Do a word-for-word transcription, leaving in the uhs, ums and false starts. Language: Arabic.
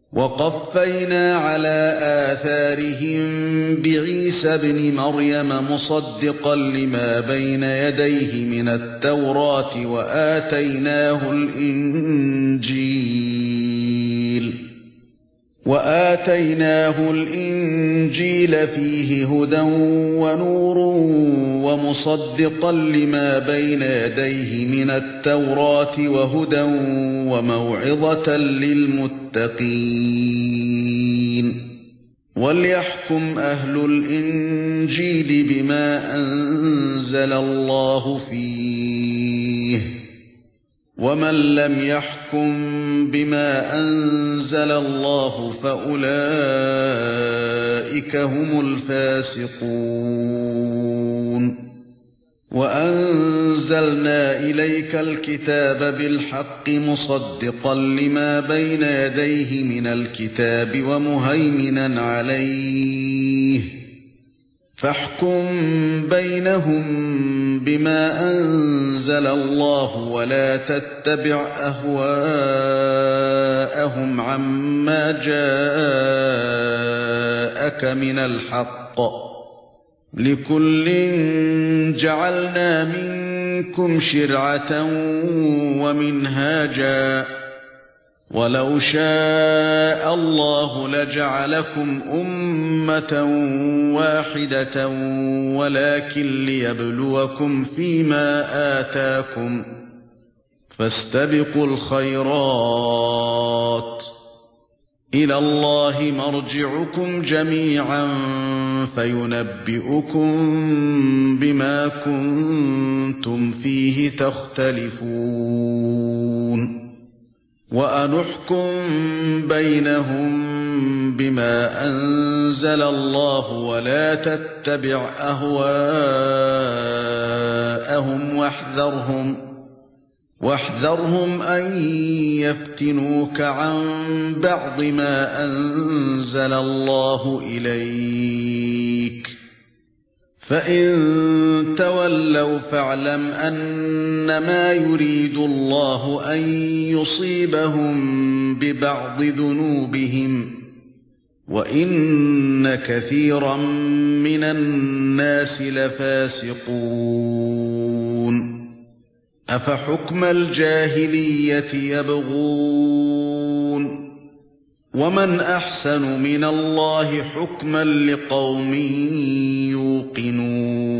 وَقَفَّيْنَا عَلَى آثَارِهِم بِعِيسَى ابْنِ مَرْيَمَ مُصَدِّقًا لِمَا بَيْنَ يَدَيْهِ مِنَ التَّوْرَاةِ وَآتَيْنَاهُ الْإِنْجِيلَ وَآتَيْنَاهُ الْإِنْجِيلَ فِيهِ هُدًى وَنُورٌ وَمُصَدِّقًا لِمَا بَيْنَ يَدَيْهِ مِنَ التَّوْرَاةِ وَهُدًى وَمَوْعِظَةً لِلْمُتَّقِينَ وَلْيَحْكُمْ أَهْلُ الْإِنْجِيلِ بِمَا أَنزَلَ اللَّهُ فِيهِ وَمَن لَّمْ يَحْكُم بِمَا أَنزَلَ اللَّهُ فَأُولَئِكَ هُمُ الْفَاسِقُونَ وَأَنزَلْنَا إِلَيْكَ الْكِتَابَ بِالْحَقِّ مُصَدِّقًا لِمَا بَيْنَ يَدَيْهِ مِنَ الْكِتَابِ وَمُهَيْمِنًا عَلَيْهِ فاحكم بينهم بما أنزل الله ولا تتبع أهواءهم عما جاءك من الحق لكل جعلنا منكم شرعة ومنهاجا ولو شاء الله لجعلكم أمة واحدة ولكن ليبلوكم فيما آتاكم فاستبقوا الخيرات إلى الله مرجعكم جميعا فينبئكم بما كنتم فيه تختلفون وأنحكم بينهم بما أنزل الله ولا تتبع أهواءهم واحذرهم واحذرهم أن يفتنوك عن بعض ما أنزل الله إليك فإن تولوا فاعلم أنما يريد الله أن يصيبهم ببعض ذنوبهم وإن كثيرا من الناس لفاسقون أفحكم الجاهلية يبغون ومن أحسن من الله حكما لقوم يوقنون